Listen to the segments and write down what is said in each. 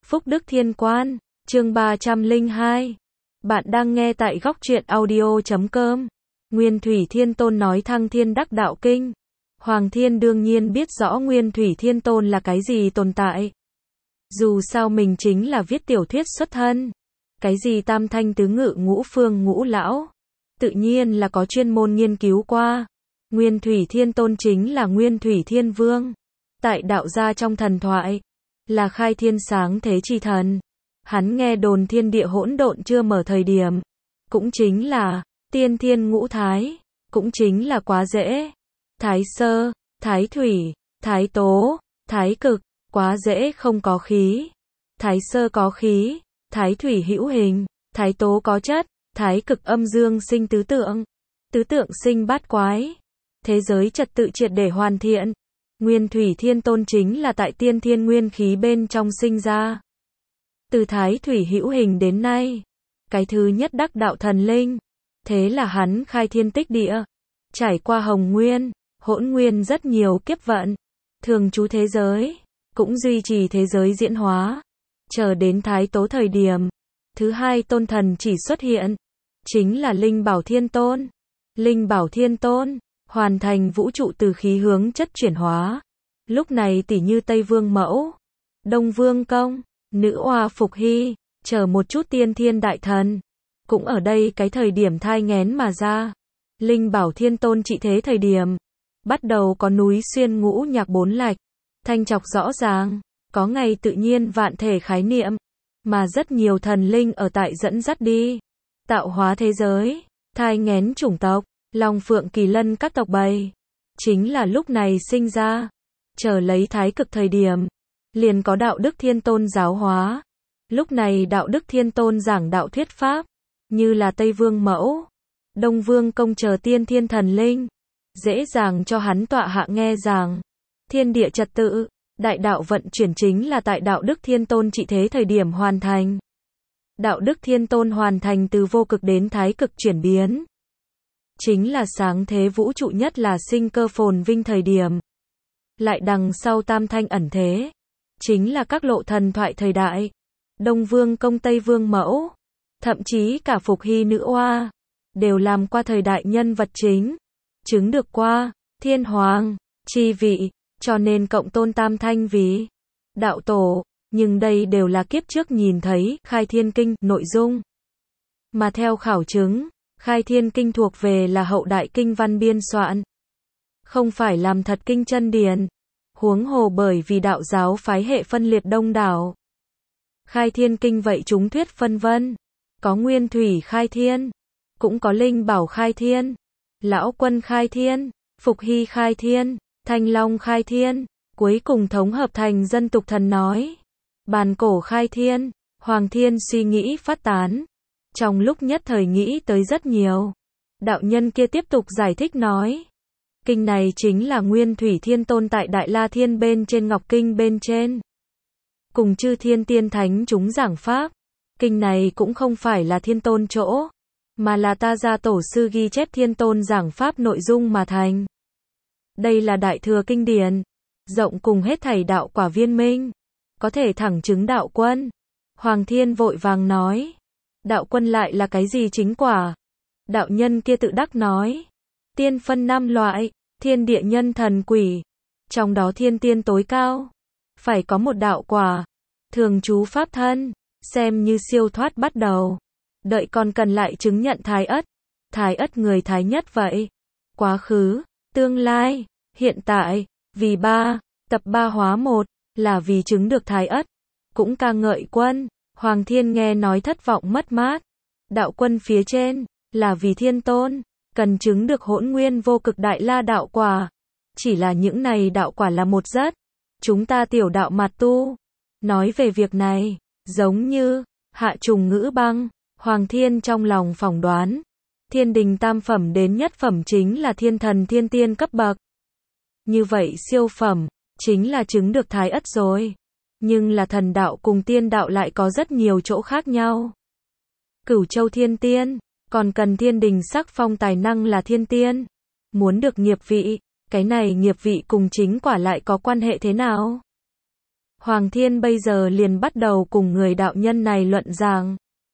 Phúc Đức Thiên Quan, chương 302. Bạn đang nghe tại góc truyện audio.com. Nguyên Thủy Thiên Tôn nói thăng thiên đắc đạo kinh. Hoàng Thiên đương nhiên biết rõ Nguyên Thủy Thiên Tôn là cái gì tồn tại. Dù sao mình chính là viết tiểu thuyết xuất thân. Cái gì tam thanh tứ ngự ngũ phương ngũ lão. Tự nhiên là có chuyên môn nghiên cứu qua. Nguyên Thủy Thiên Tôn chính là Nguyên Thủy Thiên Vương. Tại đạo gia trong thần thoại, là khai thiên sáng thế chi thần. Hắn nghe đồn thiên địa hỗn độn chưa mở thời điểm. Cũng chính là tiên thiên ngũ thái. Cũng chính là quá dễ. Thái sơ, thái thủy, thái tố, thái cực. Quá dễ không có khí. Thái sơ có khí. Thái thủy hữu hình. Thái tố có chất. Thái cực âm dương sinh tứ tượng. Tứ tượng sinh bát quái. Thế giới trật tự triệt để hoàn thiện. Nguyên Thủy Thiên Tôn chính là tại tiên thiên nguyên khí bên trong sinh ra. Từ thái thủy hữu hình đến nay, cái thứ nhất đắc đạo thần linh. Thế là hắn khai thiên tích địa. Trải qua hồng nguyên, hỗn nguyên rất nhiều kiếp vận. Thường trú thế giới, cũng duy trì thế giới diễn hóa. Chờ đến thái tố thời điểm, thứ hai tôn thần chỉ xuất hiện. Chính là Linh Bảo Thiên Tôn. Linh Bảo Thiên Tôn hoàn thành vũ trụ từ khí hướng chất chuyển hóa. Lúc này tỷ như Tây Vương Mẫu, Đông Vương Công, Nữ Oa Phục Hy, chờ một chút tiên thiên đại thần. Cũng ở đây cái thời điểm thai nghén mà ra. Linh Bảo Thiên Tôn trị thế thời điểm. Bắt đầu có núi xuyên ngũ nhạc bốn lạch. Thanh trọc rõ ràng. Có ngày tự nhiên vạn thể khái niệm. Mà rất nhiều thần linh ở tại dẫn dắt đi. Tạo hóa thế giới. Thai nghén chủng tộc. Long Phượng Kỳ Lân các tộc bầy. Chính là lúc này sinh ra. Chờ lấy thái cực thời điểm. Liền có đạo đức Thiên Tôn giáo hóa. Lúc này đạo đức Thiên Tôn giảng đạo thuyết pháp. Như là Tây Vương Mẫu, Đông Vương Công chờ tiên thiên thần linh. Dễ dàng cho hắn tọa hạ nghe giảng. Thiên địa trật tự, đại đạo vận chuyển chính là tại đạo đức Thiên Tôn trị thế thời điểm hoàn thành. Đạo đức Thiên Tôn hoàn thành từ vô cực đến thái cực chuyển biến. Chính là sáng thế vũ trụ nhất là sinh cơ phồn vinh thời điểm. Lại đằng sau tam thanh ẩn thế. Chính là các lộ thần thoại thời đại. Đông Vương Công Tây Vương Mẫu. Thậm chí cả Phục Hy Nữ Oa. Đều làm qua thời đại nhân vật chính. Chứng được qua. Thiên Hoàng. Chi vị. Cho nên cộng tôn tam thanh vì đạo tổ. Nhưng đây đều là kiếp trước nhìn thấy khai thiên kinh nội dung. Mà theo khảo chứng. Khai thiên kinh thuộc về là hậu đại kinh văn biên soạn. Không phải làm thật kinh chân điển. Huống hồ bởi vì đạo giáo phái hệ phân liệt đông đảo. Khai thiên kinh vậy chúng thuyết phân vân. Có Nguyên Thủy khai thiên. Cũng có Linh Bảo khai thiên. Lão Quân khai thiên. Phục Hy khai thiên. Thanh Long khai thiên. Cuối cùng thống hợp thành dân tục thần nói. Bàn cổ khai thiên. Hoàng Thiên suy nghĩ phát tán. Trong lúc nhất thời nghĩ tới rất nhiều. Đạo nhân kia tiếp tục giải thích nói. Kinh này chính là Nguyên Thủy Thiên Tôn tại Đại La Thiên bên trên Ngọc Kinh bên trên. Cùng chư thiên tiên thánh chúng giảng pháp. Kinh này cũng không phải là Thiên Tôn chỗ. Mà là ta gia tổ sư ghi chép Thiên Tôn giảng pháp nội dung mà thành. Đây là đại thừa kinh điển. Rộng cùng hết thảy đạo quả viên minh. Có thể thẳng chứng đạo quân. Hoàng Thiên vội vàng nói. Đạo quân lại là cái gì chính quả? Đạo nhân kia tự đắc nói. Tiên phân 5 loại. Thiên địa nhân thần quỷ. Trong đó thiên tiên tối cao. Phải có một đạo quả. Thường trú pháp thân. Xem như siêu thoát bắt đầu. Đợi còn cần lại chứng nhận thái ất. Thái ất người thái nhất vậy. Quá khứ, tương lai, hiện tại. Vì 3, tập 3 hóa 1. Là vì chứng được thái ất. Cũng ca ngợi quân. Hoàng Thiên nghe nói thất vọng mất mát. Đạo quân phía trên. Là vì Thiên Tôn. Cần chứng được hỗn nguyên vô cực đại la đạo quả. Chỉ là những này đạo quả là một rất. Chúng ta tiểu đạo mặt tu. Nói về việc này. Giống như. Hạ trùng ngữ băng. Hoàng Thiên trong lòng phỏng đoán. Thiên đình tam phẩm đến nhất phẩm chính là thiên thần thiên tiên cấp bậc. Như vậy siêu phẩm. Chính là chứng được thái ất rồi. Nhưng là thần đạo cùng tiên đạo lại có rất nhiều chỗ khác nhau. Cửu châu thiên tiên. Còn cần thiên đình sắc phong tài năng là thiên tiên. Muốn được nghiệp vị. Cái này nghiệp vị cùng chính quả lại có quan hệ thế nào? Hoàng Thiên bây giờ liền bắt đầu cùng người đạo nhân này luận giảng.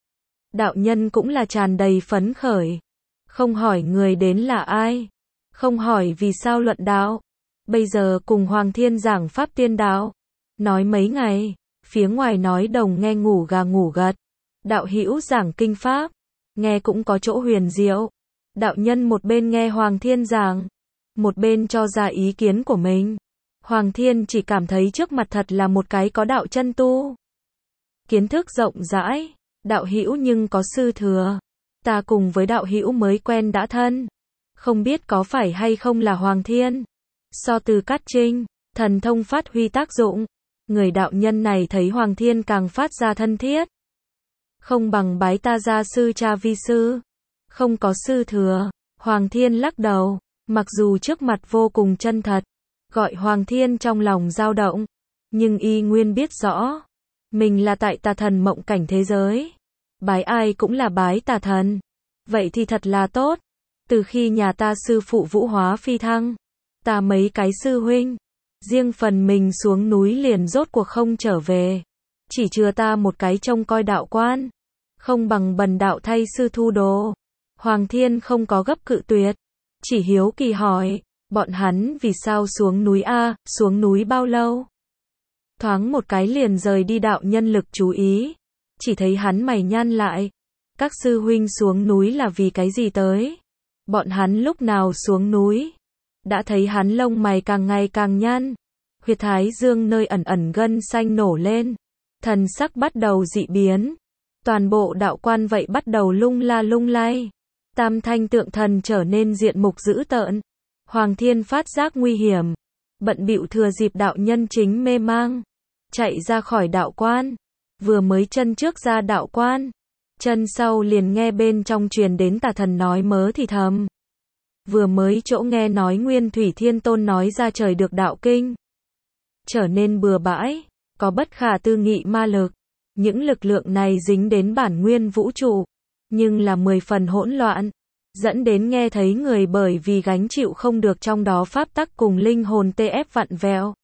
Đạo nhân cũng là tràn đầy phấn khởi. Không hỏi người đến là ai. Không hỏi vì sao luận đạo. Bây giờ cùng Hoàng Thiên giảng pháp tiên đạo. Nói mấy ngày, phía ngoài nói đồng nghe ngủ gà ngủ gật. Đạo hữu giảng kinh pháp, nghe cũng có chỗ huyền diệu. Đạo nhân một bên nghe Hoàng Thiên giảng, một bên cho ra ý kiến của mình. Hoàng Thiên chỉ cảm thấy trước mặt thật là một cái có đạo chân tu. Kiến thức rộng rãi, đạo hữu nhưng có sư thừa. Ta cùng với đạo hữu mới quen đã thân. Không biết có phải hay không là Hoàng Thiên. So từ cát trinh, thần thông phát huy tác dụng. Người đạo nhân này thấy Hoàng Thiên càng phát ra thân thiết. Không bằng bái ta gia sư cha vi sư. Không có sư thừa. Hoàng Thiên lắc đầu. Mặc dù trước mặt vô cùng chân thật. Gọi Hoàng Thiên trong lòng dao động. Nhưng y nguyên biết rõ. Mình là tại tà thần mộng cảnh thế giới. Bái ai cũng là bái tà thần. Vậy thì thật là tốt. Từ khi nhà ta sư phụ vũ hóa phi thăng. Ta mấy cái sư huynh. Riêng phần mình xuống núi liền rốt cuộc không trở về. Chỉ chừa ta một cái trông coi đạo quan. Không bằng bần đạo thay sư thu đồ. Hoàng Thiên không có gấp cự tuyệt. Chỉ hiếu kỳ hỏi. Bọn hắn vì sao xuống núi a? Xuống núi bao lâu? Thoáng một cái liền rời đi đạo nhân lực chú ý. Chỉ thấy hắn mày nhăn lại. Các sư huynh xuống núi là vì cái gì tới? Bọn hắn lúc nào xuống núi? Đã thấy hắn lông mày càng ngày càng nhăn. Huyệt thái dương nơi ẩn ẩn gân xanh nổ lên. Thần sắc bắt đầu dị biến. Toàn bộ đạo quan vậy bắt đầu lung la lung lay. Tam thanh tượng thần trở nên diện mục dữ tợn. Hoàng Thiên phát giác nguy hiểm. Bận bịu thừa dịp đạo nhân chính mê mang. Chạy ra khỏi đạo quan. Vừa mới chân trước ra đạo quan. Chân sau liền nghe bên trong truyền đến tà thần nói mớ thì thầm. Vừa mới chỗ nghe nói Nguyên Thủy Thiên Tôn nói ra trời được đạo kinh. Trở nên bừa bãi. Có bất khả tư nghị ma lực. Những lực lượng này dính đến bản nguyên vũ trụ. Nhưng là 10 phần hỗn loạn. Dẫn đến nghe thấy người bởi vì gánh chịu không được trong đó pháp tắc cùng linh hồn tê ép vặn vẹo.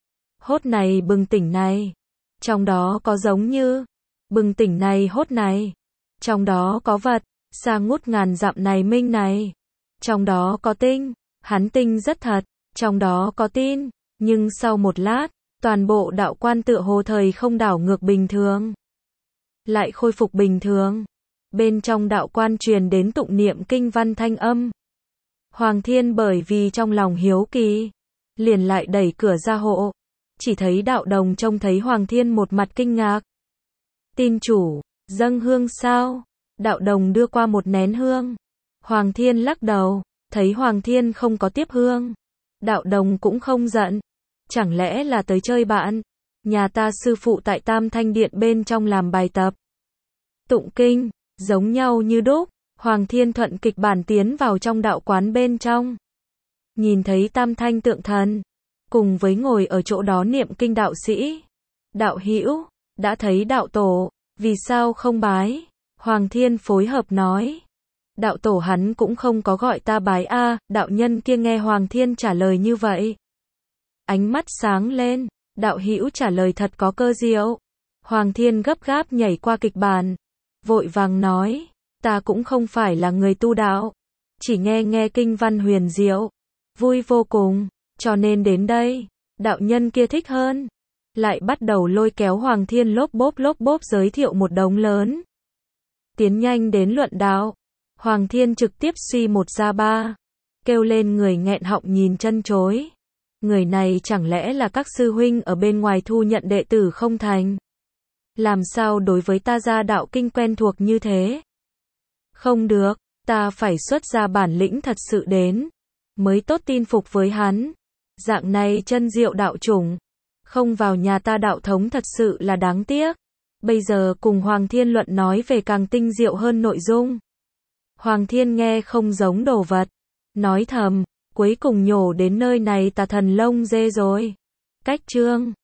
Hốt này bừng tỉnh này. Trong đó có giống như. Bừng tỉnh này hốt này. Trong đó có vật. Xa ngút ngàn dặm này minh này. Trong đó có tinh. Hắn tinh rất thật. Trong đó có tin. Nhưng sau một lát. Toàn bộ đạo quan tựa hồ thời không đảo ngược bình thường. Lại khôi phục bình thường. Bên trong đạo quan truyền đến tụng niệm kinh văn thanh âm. Hoàng Thiên bởi vì trong lòng hiếu kỳ. Liền lại đẩy cửa ra hộ. Chỉ thấy đạo đồng trông thấy Hoàng Thiên một mặt kinh ngạc. Tin chủ, dâng hương sao? Đạo đồng đưa qua một nén hương. Hoàng Thiên lắc đầu. Thấy Hoàng Thiên không có tiếp hương. Đạo đồng cũng không giận. Chẳng lẽ là tới chơi bạn? Nhà ta sư phụ tại Tam Thanh Điện bên trong làm bài tập. Tụng kinh, giống nhau như đúc. Hoàng Thiên thuận kịch bản tiến vào trong đạo quán bên trong. Nhìn thấy Tam Thanh tượng thần. Cùng với ngồi ở chỗ đó niệm kinh đạo sĩ. Đạo hữu, đã thấy đạo tổ, vì sao không bái? Hoàng Thiên phối hợp nói. Đạo tổ hắn cũng không có gọi ta bái a. Đạo nhân kia nghe Hoàng Thiên trả lời như vậy. Ánh mắt sáng lên, đạo hữu trả lời thật có cơ diệu. Hoàng Thiên gấp gáp nhảy qua kịch bản. Vội vàng nói, ta cũng không phải là người tu đạo. Chỉ nghe kinh văn huyền diệu. Vui vô cùng, cho nên đến đây. Đạo nhân kia thích hơn. Lại bắt đầu lôi kéo Hoàng Thiên lốp bốp giới thiệu một đống lớn. Tiến nhanh đến luận đạo. Hoàng Thiên trực tiếp suy một ra ba. Kêu lên người nghẹn họng nhìn chân chối. Người này chẳng lẽ là các sư huynh ở bên ngoài thu nhận đệ tử không thành? Làm sao đối với ta gia đạo kinh quen thuộc như thế? Không được, ta phải xuất ra bản lĩnh thật sự đến. Mới tốt tin phục với hắn. Dạng này chân diệu đạo chủng. Không vào nhà ta đạo thống thật sự là đáng tiếc. Bây giờ cùng Hoàng Thiên luận nói về càng tinh diệu hơn nội dung. Hoàng Thiên nghe không giống đồ vật. Nói thầm. Cuối cùng nhổ đến nơi này tà thần lông dê rồi. Cách chương